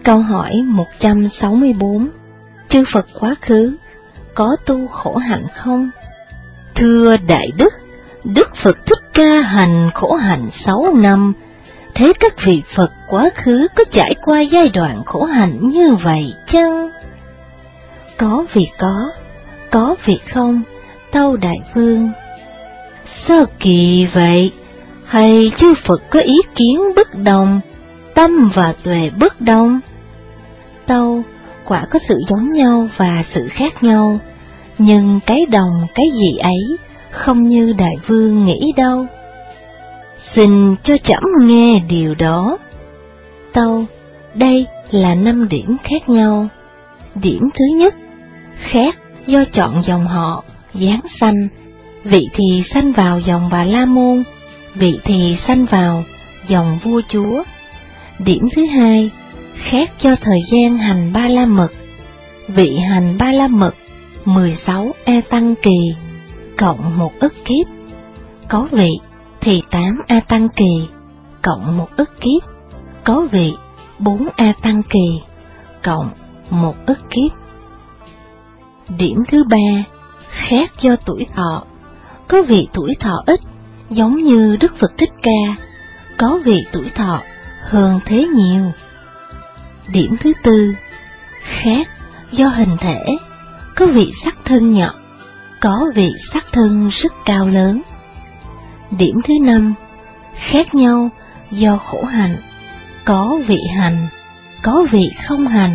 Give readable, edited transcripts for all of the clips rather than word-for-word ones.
Câu hỏi 164. Chư Phật quá khứ có tu khổ hạnh không? Thưa Đại Đức, Đức Phật Thích Ca hành khổ hạnh 6 năm. Thế các vị Phật quá khứ có trải qua giai đoạn khổ hạnh như vậy chăng? Có vì có vì không, Tâu Đại Vương. Sao kỳ vậy? Hay chư Phật có ý kiến bất đồng, tâm và tuệ bất đồng? Tâu, quả có sự giống nhau và sự khác nhau, nhưng cái đồng cái gì ấy không như Đại Vương nghĩ đâu. Xin cho trẫm nghe điều đó. Tâu, đây là 5 điểm khác nhau. Điểm thứ nhất, khác do chọn dòng họ, giáng sanh. Vị thì sanh vào dòng Bà La Môn, vị thì sanh vào dòng vua chúa. Điểm thứ hai, khác cho thời gian hành Ba La Mật. Vị hành Ba La Mật 16 A Tăng Kỳ, cộng 1 ức kiếp. Có vị thì 8 A Tăng Kỳ, cộng 1 ức kiếp. Có vị 4 A Tăng Kỳ, cộng 1 ức kiếp. Điểm thứ ba, khác do tuổi thọ. Có vị tuổi thọ ít, giống như Đức Phật Thích Ca. Có vị tuổi thọ hơn thế nhiều. Điểm thứ tư, khác do hình thể. Có vị sắc thân nhỏ, có vị sắc thân rất cao lớn. Điểm thứ năm, khác nhau do khổ hạnh. Có vị hành, có vị không hành.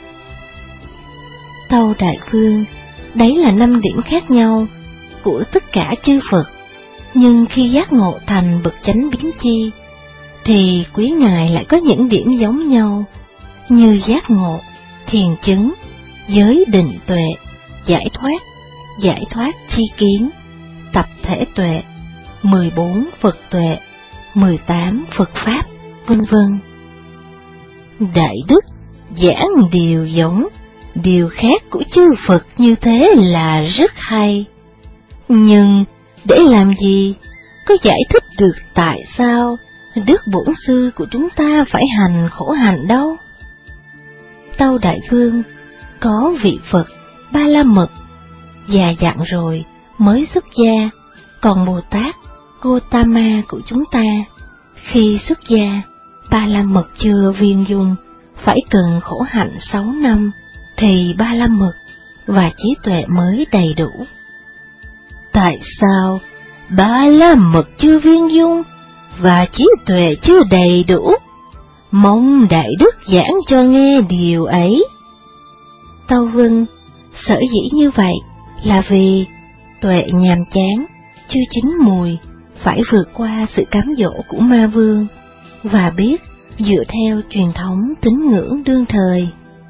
Tâu Đại Vương, đấy là 5 điểm khác nhau của tất cả chư Phật. Nhưng khi giác ngộ thành bậc chánh biến chi, thì quý ngài lại có những điểm giống nhau, như giác ngộ, thiền chứng, giới định tuệ, giải thoát chi kiến, tập thể tuệ, 14 Phật tuệ, 18 Phật Pháp, vân vân. Đại Đức, giảng điều giống, điều khác của chư Phật như thế là rất hay. Nhưng để làm gì có giải thích được tại sao Đức Bổn Sư của chúng ta phải hành khổ hạnh đâu? Tâu Đại Vương, có vị Phật Ba La Mật già dặn rồi mới xuất gia, còn Bồ Tát Gotama của chúng ta khi xuất gia Ba La Mật chưa viên dung, phải cần khổ hạnh 6 năm thì Ba La Mật và trí tuệ mới đầy đủ. Tại sao Ba La Mật chưa viên dung và trí tuệ chưa đầy đủ? Mong Đại Đức giảng cho nghe điều ấy. Tâu Vâng, sở dĩ như vậy là vì tuệ nhàm chán, chưa chín mùi, phải vượt qua sự cám dỗ của ma vương, và biết dựa theo truyền thống tín ngưỡng đương thời.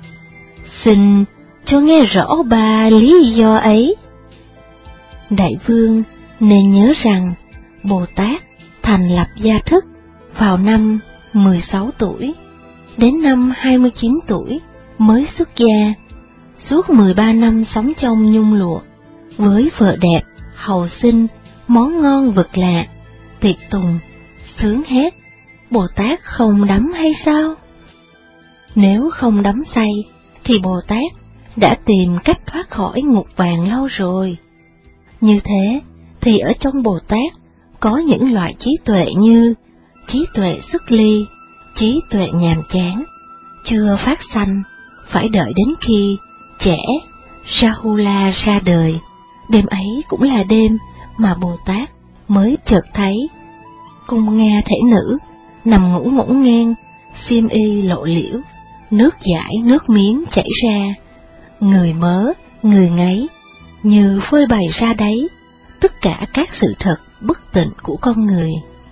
Xin cho nghe rõ 3 lý do ấy. Đại Vương nên nhớ rằng Bồ Tát thành lập gia thức vào năm 16 tuổi, đến năm 29 tuổi mới xuất gia, suốt 13 năm sống trong nhung lụa, với vợ đẹp, hầu sinh, món ngon vật lạ, tiệc tùng, sướng hát. Bồ Tát không đắm hay sao? Nếu không đắm say, thì Bồ Tát đã tìm cách thoát khỏi ngục vàng lâu rồi. Như thế, thì ở trong Bồ Tát có những loại trí tuệ như trí tuệ xuất ly, trí tuệ nhàm chán, chưa phát sanh, phải đợi đến khi trẻ Rahula ra đời. Đêm ấy cũng là đêm mà Bồ Tát mới chợt thấy cung Nga thể nữ nằm ngủ ngổn ngang, xiêm y lộ liễu, nước dãi nước miếng chảy ra, người mớ, người ngáy, như phơi bày ra đấy tất cả các sự thật bất tịnh của con người.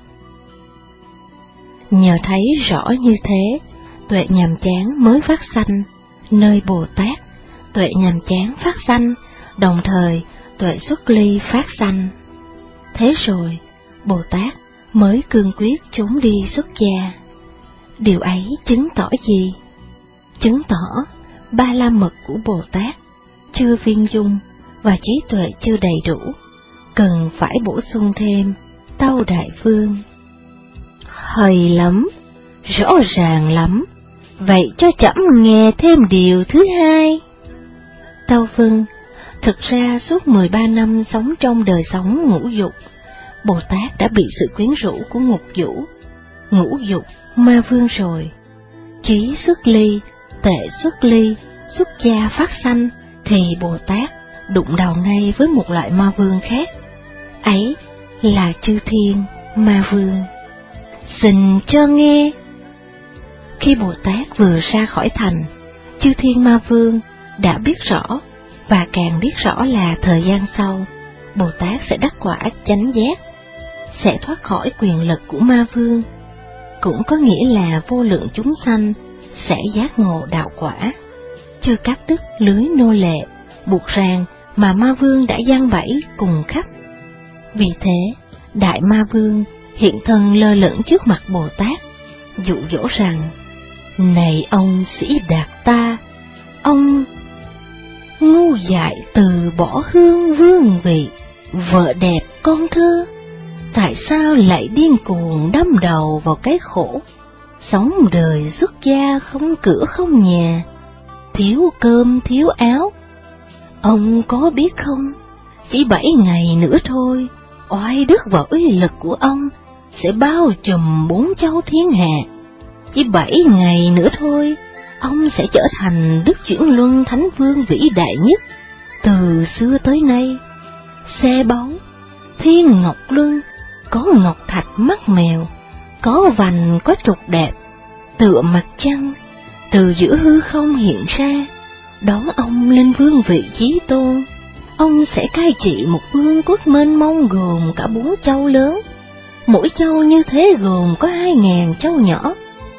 Nhờ thấy rõ như thế, tuệ nhàm chán mới phát sanh nơi Bồ Tát, tuệ nhàm chán phát sanh, đồng thời tuệ xuất ly phát sanh. Thế rồi, Bồ Tát mới cương quyết trốn đi xuất gia. Điều ấy chứng tỏ gì? Chứng tỏ Ba La Mật của Bồ Tát chưa viên dung và trí tuệ chưa đầy đủ, cần phải bổ sung thêm. Tâu Đại Vương, hay lắm, rõ ràng lắm, vậy cho trẫm nghe thêm điều thứ hai. Tâu vâng, thực ra suốt 13 năm sống trong đời sống ngũ dục, Bồ Tát đã bị sự quyến rũ của ngục vũ, ngũ dục, ma vương rồi. Chí xuất ly, tệ xuất ly, xuất gia phát sanh, thì Bồ Tát đụng đầu ngay với một loại ma vương khác, ấy là chư thiên ma vương. Xin cho nghe. Khi Bồ Tát vừa ra khỏi thành, chư thiên ma vương đã biết rõ, và càng biết rõ là thời gian sau, Bồ Tát sẽ đắc quả chánh giác, sẽ thoát khỏi quyền lực của ma vương, cũng có nghĩa là vô lượng chúng sanh sẽ giác ngộ đạo quả, chưa cắt đứt lưới nô lệ, buộc ràng mà ma vương đã giăng bẫy cùng khắp. Vì thế, đại ma vương hiện thân lơ lửng trước mặt Bồ Tát, dụ dỗ rằng: này ông Sĩ Đạt Ta, ông ngu dại từ bỏ hương vương vị, vợ đẹp con thơ, tại sao lại điên cuồng đâm đầu vào cái khổ, sống đời xuất gia không cửa không nhà, thiếu cơm thiếu áo? Ông có biết không, chỉ 7 ngày nữa thôi, oai đức và uy lực của ông sẽ bao trùm 4 châu thiên hạ. Chỉ 7 ngày nữa thôi, ông sẽ trở thành Đức Chuyển Luân Thánh Vương vĩ đại nhất từ xưa tới nay. Xe báu, thiên ngọc luân, có ngọc thạch mắt mèo, có vành có trục đẹp, tựa mặt trăng, từ giữa hư không hiện ra, đón ông lên vương vị chí tôn. Ông sẽ cai trị một vương quốc mênh mông gồm cả 4 châu lớn, mỗi châu như thế gồm có 2.000 châu nhỏ.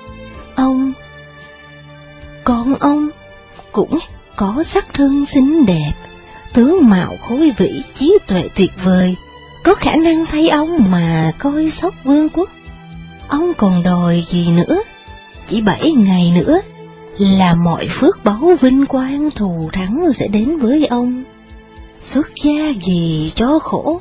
Con ông cũng có sắc thân xinh đẹp, tướng mạo khôi vĩ, trí tuệ tuyệt vời, có khả năng thay ông mà coi sóc vương quốc. Ông còn đòi gì nữa? Chỉ 7 ngày nữa là mọi phước báu vinh quang thù thắng sẽ đến với ông. Xuất gia gì cho khổ?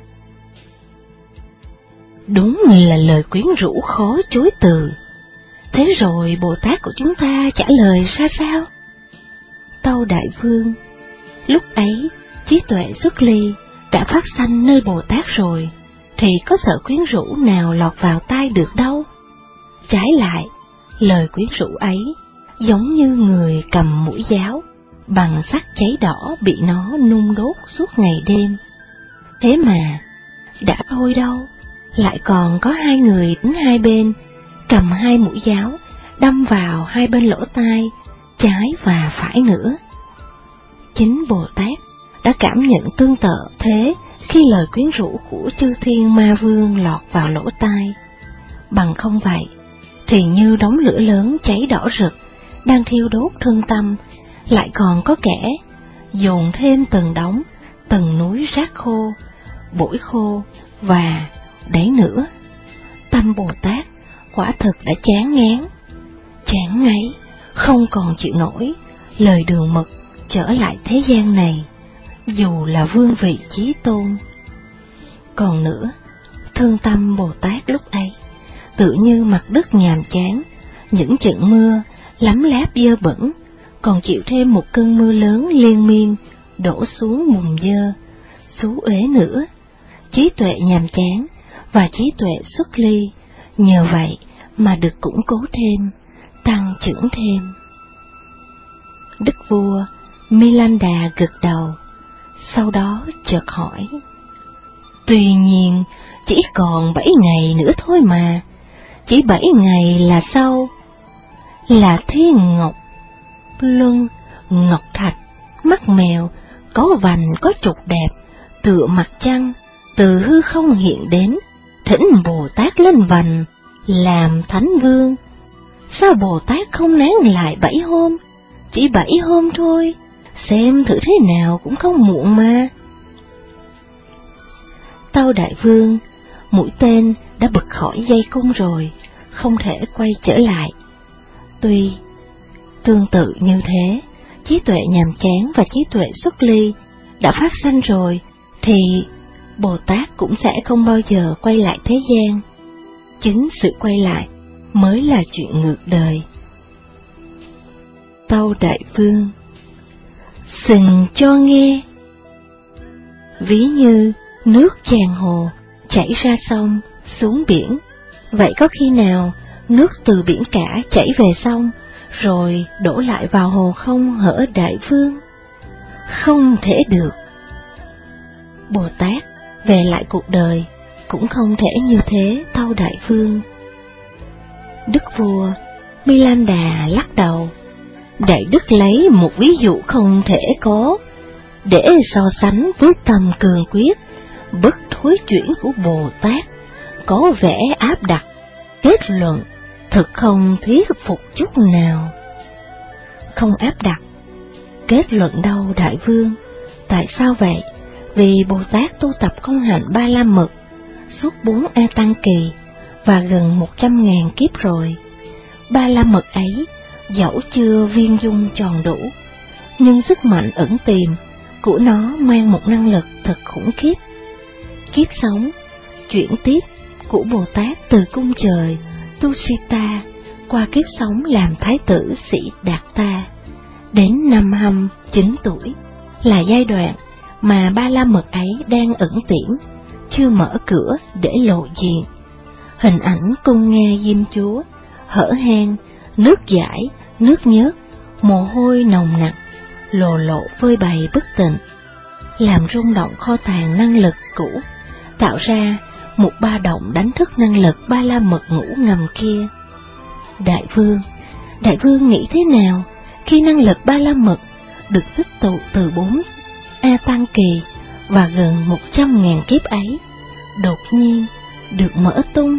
Đúng là lời quyến rũ khó chối từ. Thế rồi Bồ Tát của chúng ta trả lời ra sao? Tâu Đại Vương, lúc ấy trí tuệ xuất ly đã phát sanh nơi Bồ Tát rồi, thì có sợ quyến rũ nào lọt vào tai được đâu. Trái lại, lời quyến rũ ấy giống như người cầm mũi giáo, bằng sắt cháy đỏ bị nó nung đốt suốt ngày đêm. Thế mà, đã thôi đâu, lại còn có 2 người đứng hai bên, cầm 2 mũi giáo, đâm vào 2 bên lỗ tai, trái và phải nữa. Chính Bồ Tát đã cảm nhận tương tự thế khi lời quyến rũ của chư thiên ma vương lọt vào lỗ tai. Bằng không vậy, thì như đống lửa lớn cháy đỏ rực, đang thiêu đốt thân tâm, lại còn có kẻ dồn thêm từng đống, từng núi rác khô, bổi khô, và đấy nữa. Tâm Bồ Tát quả thực đã chán ngán, chán ngấy, không còn chịu nổi lời đường mật trở lại thế gian này, dù là vương vị chí tôn. Còn nữa, thân tâm Bồ Tát lúc ấy tự như mặt đất nhàm chán, những trận mưa lấm láp dơ bẩn, còn chịu thêm một cơn mưa lớn liên miên đổ xuống bùn dơ, xú uế nữa. Trí tuệ nhàm chán và trí tuệ xuất ly nhờ vậy mà được củng cố thêm, tăng trưởng thêm. Đức vua Milanda gật đầu, sau đó chợt hỏi: tuy nhiên, chỉ còn 7 ngày nữa thôi mà, chỉ 7 ngày là sau, là thiên ngọc luân, ngọc thạch, mắt mèo, có vành có trục đẹp, tựa mặt trăng, từ hư không hiện đến, thỉnh Bồ Tát lên vành, làm Thánh Vương. Sao Bồ Tát không nán lại 7 hôm, chỉ 7 hôm thôi, xem thử thế nào cũng không muộn mà. Tâu Đại Vương, mũi tên đã bật khỏi dây cung rồi, không thể quay trở lại. Tuy tương tự như thế, trí tuệ nhàm chán và trí tuệ xuất ly đã phát sanh rồi, thì Bồ Tát cũng sẽ không bao giờ quay lại thế gian. Chính sự quay lại mới là chuyện ngược đời. Tâu Đại Vương. Sừng cho nghe. Ví như nước tràn hồ chảy ra sông xuống biển, vậy có khi nào nước từ biển cả chảy về sông rồi đổ lại vào hồ không hở Đại Vương? Không thể được. Bồ Tát về lại cuộc đời cũng không thể như thế, Tâu Đại Vương. Đức vua Milanda lắc đầu. Đại đức lấy một ví dụ không thể có để so sánh với tầm cường quyết bất thối chuyển của Bồ Tát, có vẻ áp đặt, kết luận thực không thuyết phục chút nào. Không áp đặt, kết luận đâu Đại Vương? Tại sao vậy? Vì Bồ Tát tu tập công hạnh Ba La Mật suốt 4 A Tăng Kỳ và gần 100.000 kiếp rồi. Ba La Mật ấy dẫu chưa viên dung tròn đủ, nhưng sức mạnh ẩn tiềm của nó mang một năng lực thật khủng khiếp. Kiếp sống chuyển tiếp của Bồ Tát từ cung trời Tusita qua kiếp sống làm thái tử Sĩ Đạt Ta đến năm 29 tuổi là giai đoạn mà Ba La Mật ấy đang ẩn tiễm, chưa mở cửa để lộ diện. Hình ảnh cung nghe Diêm Chúa hở hang, nước dãi, nước nhớt, mồ hôi nồng nặc, lồ lộ phơi bày bất tịnh, làm rung động kho tàng năng lực cũ, tạo ra một ba động đánh thức năng lực Ba La Mật ngủ ngầm kia. Đại Vương nghĩ thế nào khi năng lực Ba La Mật được tích tụ từ 4 A Tăng Kỳ và gần 100.000 kiếp ấy đột nhiên được mở tung?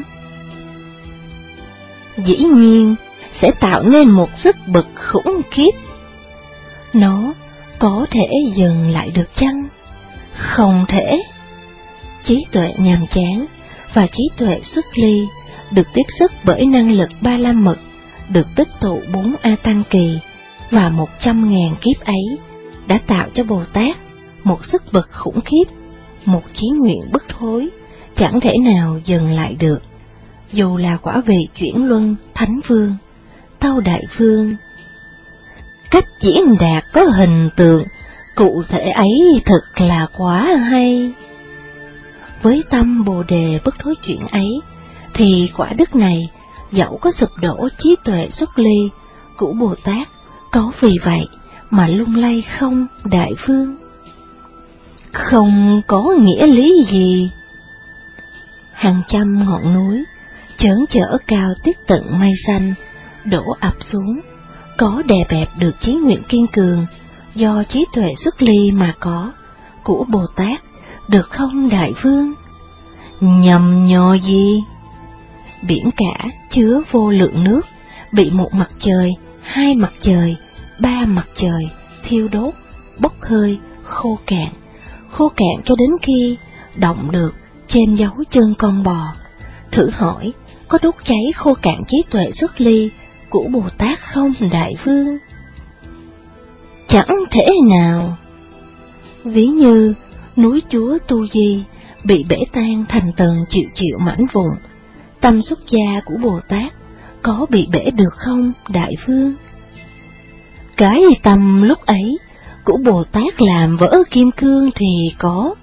Dĩ nhiên sẽ tạo nên một sức bật khủng khiếp. Nó có thể dừng lại được chăng? Không thể. Trí tuệ nhàm chán và trí tuệ xuất ly được tiếp sức bởi năng lực Ba La Mật được tích tụ 4 A Tăng Kỳ và 100.000 kiếp ấy đã tạo cho Bồ Tát một sức bật khủng khiếp, một chí nguyện bất thối, chẳng thể nào dừng lại được, dù là quả vị chuyển luân Thánh Vương. Tâu Đại Vương, cách diễn đạt có hình tượng cụ thể ấy thật là quá hay. Với tâm Bồ Đề bất thối chuyển ấy, thì quả đức này dẫu có sụp đổ trí tuệ xuất ly của Bồ Tát, có vì vậy mà lung lay không, Đại Vương? Không có nghĩa lý gì. Hàng trăm ngọn núi chớn chở cao tiết tận mây xanh đổ ập xuống, có đè bẹp được chí nguyện kiên cường do trí tuệ xuất ly mà có của Bồ Tát, được không Đại Vương? Nhầm nhò gì? Biển cả chứa vô lượng nước bị một mặt trời, 2 mặt trời, 3 mặt trời thiêu đốt, bốc hơi, khô cạn cho đến khi động được trên dấu chân con bò. Thử hỏi, có đốt cháy khô cạn trí tuệ xuất ly của Bồ Tát không, Đại Vương? Chẳng thể nào. Ví như núi Chúa Tu Di bị bể tan thành từng triệu mảnh vụn, tâm xuất gia của Bồ Tát có bị bể được không, Đại Vương? Cái tâm lúc ấy của Bồ Tát làm vỡ kim cương thì có.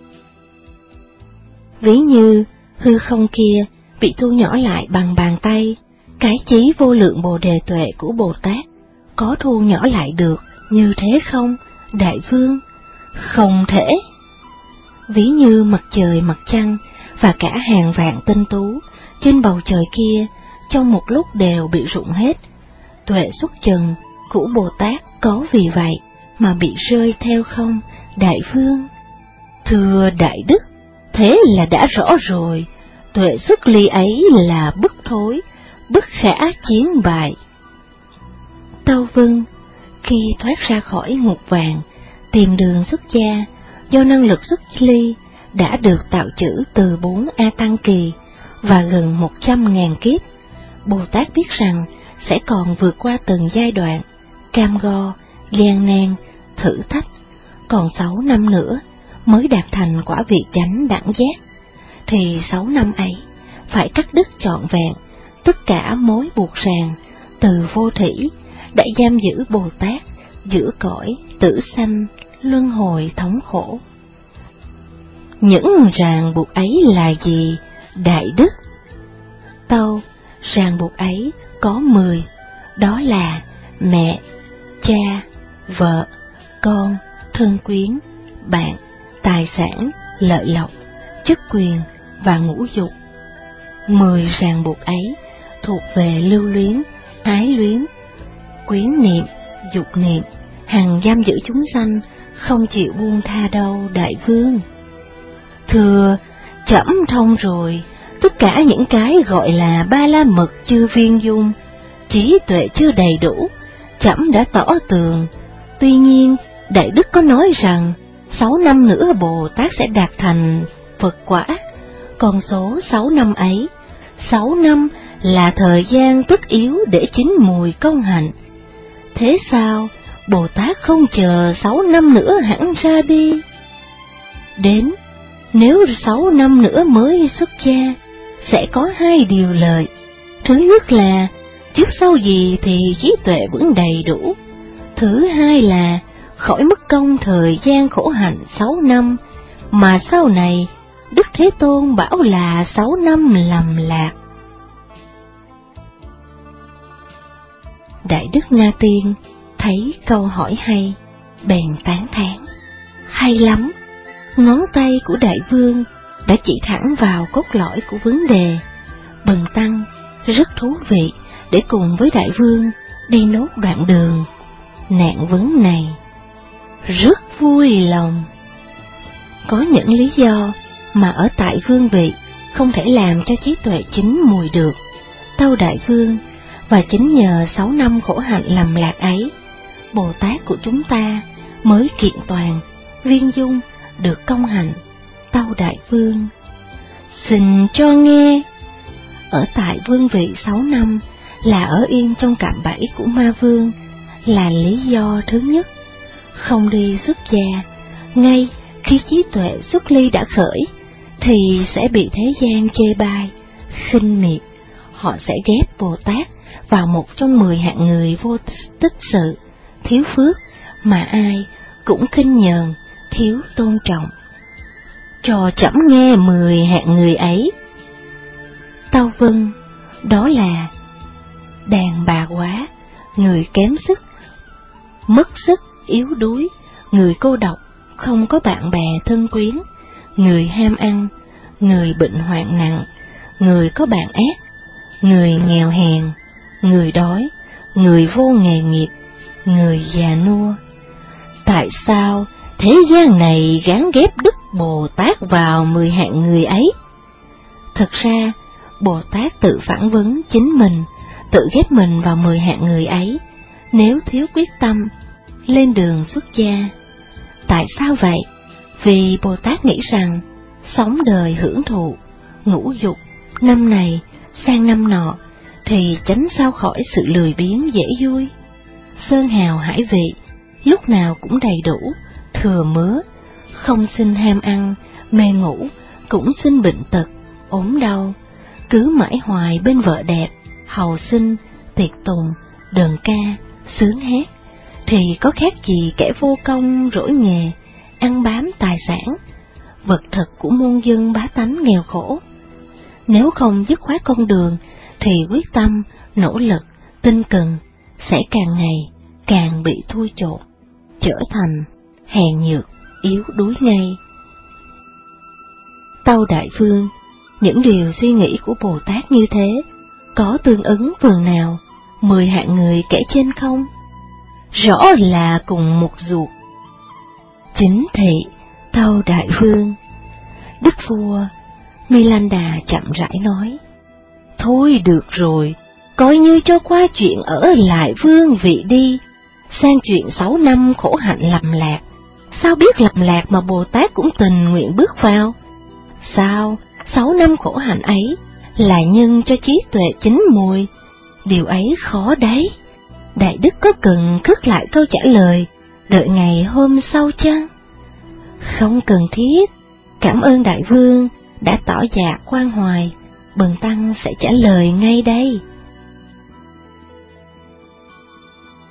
Ví như hư không kia bị thu nhỏ lại bằng bàn tay, cái chí vô lượng Bồ Đề tuệ của Bồ Tát có thu nhỏ lại được như thế không, Đại Vương? Không thể. Ví như mặt trời, mặt trăng và cả hàng vạn tinh tú trên bầu trời kia trong một lúc đều bị rụng hết, tuệ xuất trần của Bồ Tát có vì vậy mà bị rơi theo không, Đại Vương? Thưa Đại Đức, thế là đã rõ rồi, tuệ xuất ly ấy là bất thối, bất khả chiến bại. Tâu Vân, khi thoát ra khỏi ngục vàng, tìm đường xuất gia, do năng lực xuất ly đã được tạo chữ từ 4 A Tăng Kỳ và gần 100.000 kiếp, Bồ Tát biết rằng sẽ còn vượt qua từng giai đoạn, cam go, gian nan, thử thách, còn 6 năm nữa mới đạt thành quả vị chánh đẳng giác, thì 6 năm ấy phải cắt đứt trọn vẹn tất cả mối buộc ràng từ vô thỉ đã giam giữ Bồ Tát giữa cõi tử sanh luân hồi thống khổ. Những ràng buộc ấy là gì, Đại Đức? Tâu, ràng buộc ấy có 10, đó là mẹ, cha, vợ, con, thân quyến, bạn, tài sản, lợi lộc, chức quyền và ngũ dục. 10 ràng buộc ấy thuộc về lưu luyến, ái luyến, quyến niệm, dục niệm, hằng giam giữ chúng sanh, không chịu buông tha đâu, đại vương. Thưa, trẫm thông rồi, tất cả những cái gọi là ba la mật chưa viên dung, trí tuệ chưa đầy đủ, trẫm đã tỏ tường. Tuy nhiên, Đại Đức có nói rằng 6 năm nữa Bồ Tát sẽ đạt thành Phật quả. Con số 6 năm ấy, 6 năm là thời gian tất yếu để chín mùi công hạnh. Thế sao Bồ Tát không chờ 6 năm nữa hẳn ra đi? Đến, nếu 6 năm nữa mới xuất gia, sẽ có 2 điều lợi. Thứ nhất là, trước sau gì thì trí tuệ vẫn đầy đủ. Thứ hai là, khỏi mất công thời gian khổ hạnh 6 năm, mà sau này, Đức Thế Tôn bảo là 6 năm lầm lạc. Đại Đức Na Tiên thấy câu hỏi hay, bèn tán thán. Hay lắm, ngón tay của Đại Vương đã chỉ thẳng vào cốt lõi của vấn đề. Bần tăng rất thú vị để cùng với Đại Vương đi nốt đoạn đường nạn vấn này. Rất vui lòng. Có những lý do mà ở tại vương vị không thể làm cho trí tuệ chín mùi được, tâu Đại Vương, và chính nhờ 6 năm khổ hạnh lầm lạc ấy, Bồ Tát của chúng ta mới kiện toàn, viên dung, được công hạnh, tâu Đại Vương. Xin cho nghe. Ở tại vương vị 6 năm là ở yên trong cạm bẫy của ma vương, là lý do thứ nhất. Không đi xuất gia, ngay khi trí tuệ xuất ly đã khởi, thì sẽ bị thế gian chê bai, khinh miệt. Họ sẽ ghép Bồ Tát vào một trong 10 hạng người vô tích sự, thiếu phước, mà ai cũng khinh nhờn, thiếu tôn trọng. Cho trẫm nghe 10 hạng người ấy. Tâu vâng, đó là đàn bà quá, người kém sức, mất sức, yếu đuối, người cô độc, không có bạn bè thân quyến, người ham ăn, người bệnh hoạn nặng, người có bạn ác, người nghèo hèn, người đói, người vô nghề nghiệp, người già nua. Tại sao thế gian này gán ghép Đức Bồ Tát vào 10 hạng người ấy? Thực ra, Bồ Tát tự phản vấn chính mình, tự ghép mình vào 10 hạng người ấy, nếu thiếu quyết tâm, lên đường xuất gia. Tại sao vậy? Vì Bồ Tát nghĩ rằng, sống đời hưởng thụ, ngũ dục, năm này sang năm nọ, thì tránh sao khỏi sự lười biếng dễ vui. Sơn hào hải vị, lúc nào cũng đầy đủ, thừa mứa, không sinh ham ăn, mê ngủ, cũng sinh bệnh tật, ốm đau, cứ mãi hoài bên vợ đẹp, hầu sinh, tiệc tùng, đờn ca, sướng hát, thì có khác gì kẻ vô công rỗi nghề, ăn bám tài sản, vật thực của muôn dân bá tánh nghèo khổ. Nếu không dứt khoát con đường, thì quyết tâm, nỗ lực, tinh cần, sẽ càng ngày càng bị thui chột, trở thành hèn nhược, yếu đuối ngay. Tâu Đại Vương, những điều suy nghĩ của Bồ Tát như thế, có tương ứng phần nào 10 hạng người kể trên không? Rõ là cùng một ruột. Chính thị, tâu Đại Vương. Đức vua Milanda chậm rãi nói, thôi được rồi, coi như cho qua chuyện ở lại vương vị đi, sang chuyện 6 năm khổ hạnh lầm lạc. Sao biết lầm lạc mà Bồ Tát cũng tình nguyện bước vào? Sao 6 năm khổ hạnh ấy là nhân cho trí tuệ chín mùi? Điều ấy khó đấy. Đại Đức có cần khất lại câu trả lời, đợi ngày hôm sau chăng? Không cần thiết. Cảm ơn Đại Vương đã tỏ dạ khoan hoài, bần tăng sẽ trả lời ngay đây.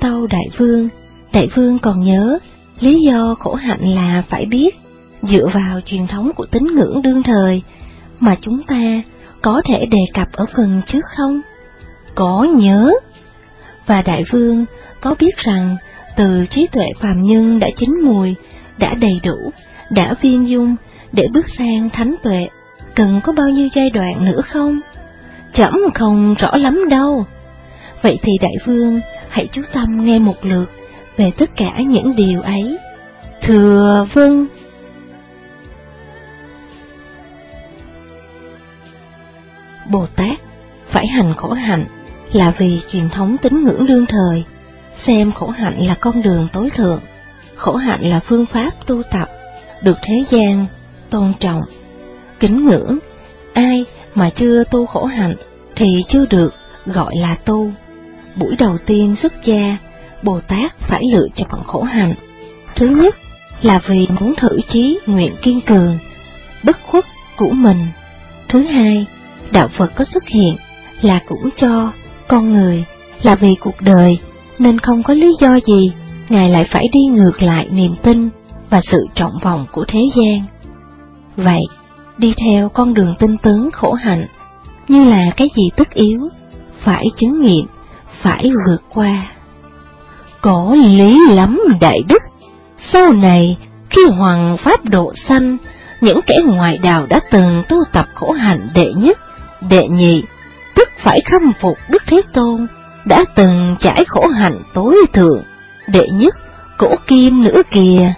tâu Đại Vương còn nhớ, lý do khổ hạnh là phải biết, dựa vào truyền thống của tín ngưỡng đương thời, mà chúng ta có thể đề cập ở phần trước không? Có nhớ. Và Đại Vương có biết rằng từ trí tuệ phàm nhân đã chín mùi, đã đầy đủ, đã viên dung, để bước sang thánh tuệ, cần có bao nhiêu giai đoạn nữa không? Trẫm không rõ lắm đâu. Vậy thì Đại Vương hãy chú tâm nghe một lượt về tất cả những điều ấy. Thưa vâng. Bồ Tát phải hành khổ hạnh là vì truyền thống tín ngưỡng đương thời, xem khổ hạnh là con đường tối thượng, khổ hạnh là phương pháp tu tập, được thế gian tôn trọng, kính ngưỡng. Ai mà chưa tu khổ hạnh thì chưa được gọi là tu. Buổi đầu tiên xuất gia, Bồ Tát phải lựa chọn khổ hạnh. Thứ nhất là vì muốn thử chí nguyện kiên cường, bất khuất của mình. Thứ hai, đạo Phật có xuất hiện là cũng cho con người, là vì cuộc đời, nên không có lý do gì Ngài lại phải đi ngược lại niềm tin và sự trọng vọng của thế gian. Vậy, đi theo con đường tinh tấn khổ hạnh, như là cái gì tất yếu, phải chứng nghiệm, phải vượt qua. Có lý lắm đại đức, sau này khi hoàng pháp độ sanh, những kẻ ngoại đạo đã từng tu tập khổ hạnh đệ nhất, đệ nhị, tức phải khâm phục Đức Thế Tôn, đã từng trải khổ hạnh tối thượng, đệ nhất, cổ kim nữa kìa.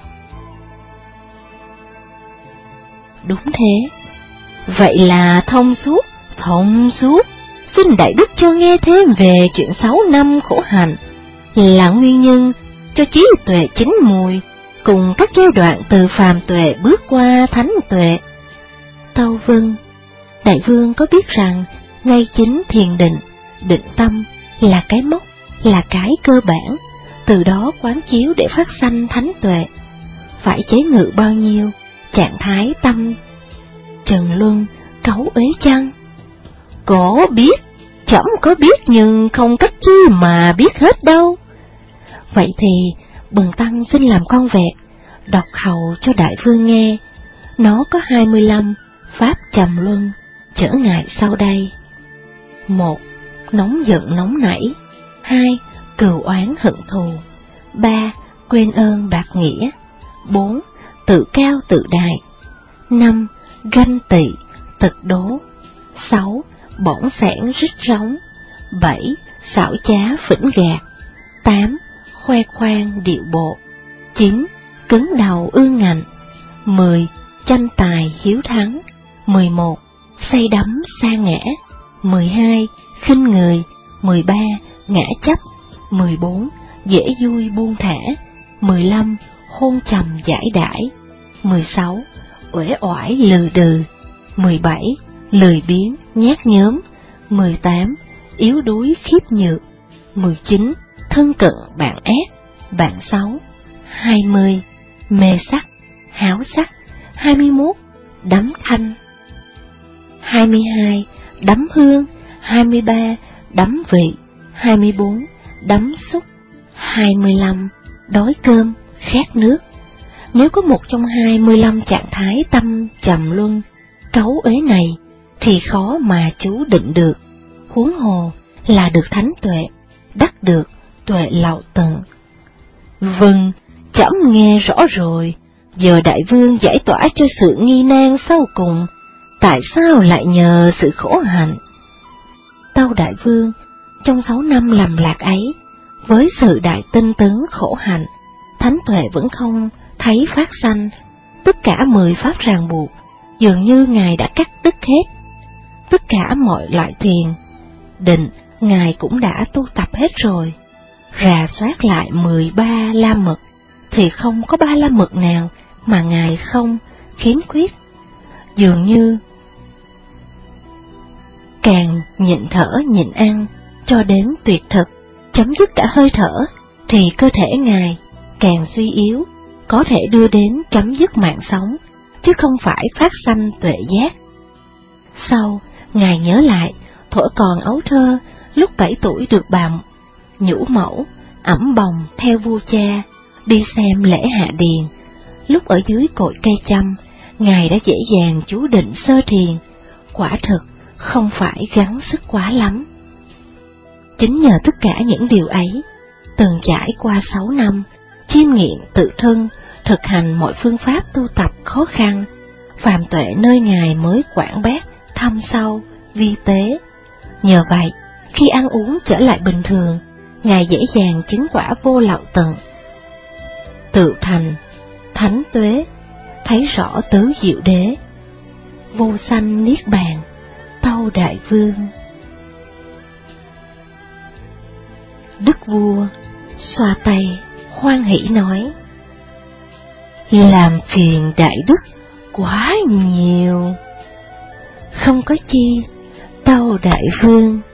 Đúng thế. Vậy là thông suốt. Xin đại đức cho nghe thêm về chuyện 6 năm khổ hạnh, là nguyên nhân cho trí tuệ chín mùi, cùng các giai đoạn từ phàm tuệ bước qua thánh tuệ. Tâu vâng. Đại Vương có biết rằng ngay chính thiền định, định tâm là cái mốc, là cái cơ bản, từ đó quán chiếu để phát sanh thánh tuệ. Phải chế ngự bao nhiêu trạng thái tâm trần luân cấu uế chăng? Có biết, trẫm có biết, nhưng không cách chi mà biết hết đâu. Vậy thì bần tăng xin làm con vẹt, đọc hầu cho Đại Vương nghe. Nó có 25 pháp trầm luân trở ngại sau đây. 1. Nóng giận nóng nảy. 2. Cừu oán hận thù. 3. Quên ơn bạc nghĩa. 4. Tự cao tự đại. 5. Ganh tị tật đố. 6. Bỏng sẻn rít rống. 7. Xảo trá phỉnh gạt. 8. Khoe khoang điệu bộ. 9. Cứng đầu ương ngạnh. 10. Tranh tài hiếu thắng. 11. Say đắm sa ngã. 12. Khinh người. 13. Ngã chấp. 14. Dễ vui buông thả. 15. Hôn trầm giải đãi. 16. Uể oải lừ đừ. 17. Lười biếng nhát nhớm. 18. Yếu đuối khiếp nhược. 19. Thân cận bạn ác, bạn xấu. 20. Mê sắc, háo sắc. 21. Đắm thanh. 22. Đắm hương. 23. Đắm vị. 24. Đắm xúc. 25. Đói cơm, khát nước. Nếu có một trong 25 trạng thái tâm trầm luân, cấu uế này, thì khó mà chú định được, huống hồ là được thánh tuệ, đắc được tuệ lậu tận. Vâng, trẫm nghe rõ rồi. Giờ Đại Vương giải tỏa cho sự nghi nan sau cùng, tại sao lại nhờ sự khổ hạnh? Tâu Đại Vương, trong 6 năm lầm lạc ấy, với sự đại tinh tấn khổ hạnh, thánh tuệ vẫn không thấy phát sanh. Tất cả 10 pháp ràng buộc dường như Ngài đã cắt đứt hết. Tất cả mọi loại thiền, định Ngài cũng đã tu tập hết rồi. Rà soát lại 13 la mật thì không có 3 la mật nào mà Ngài không khiếm khuyết. Dường như càng nhịn thở nhịn ăn cho đến tuyệt thực, chấm dứt cả hơi thở, thì cơ thể Ngài càng suy yếu, có thể đưa đến chấm dứt mạng sống, chứ không phải phát sanh tuệ giác. Sau, Ngài nhớ lại, thuở còn ấu thơ, lúc 7 tuổi được bà nhũ mẫu ẵm bồng theo vua cha, đi xem lễ hạ điền. Lúc ở dưới cội cây chăm, Ngài đã dễ dàng chú định sơ thiền, quả thực không phải gắng sức quá lắm. Chính nhờ tất cả những điều ấy, từng trải qua 6 năm, chiêm nghiệm tự thân, thực hành mọi phương pháp tu tập khó khăn, phàm tuệ nơi Ngài mới quảng bác, thâm sâu, vi tế. Nhờ vậy, khi ăn uống trở lại bình thường, Ngài dễ dàng chứng quả vô lậu tận. Tự thành, thánh tuế, thấy rõ tứ diệu đế, vô sanh niết bàn, tâu đại vương. Đức vua xoa tay, hoan hỷ nói: làm phiền đại đức quá nhiều, không có chi, tâu đại vương.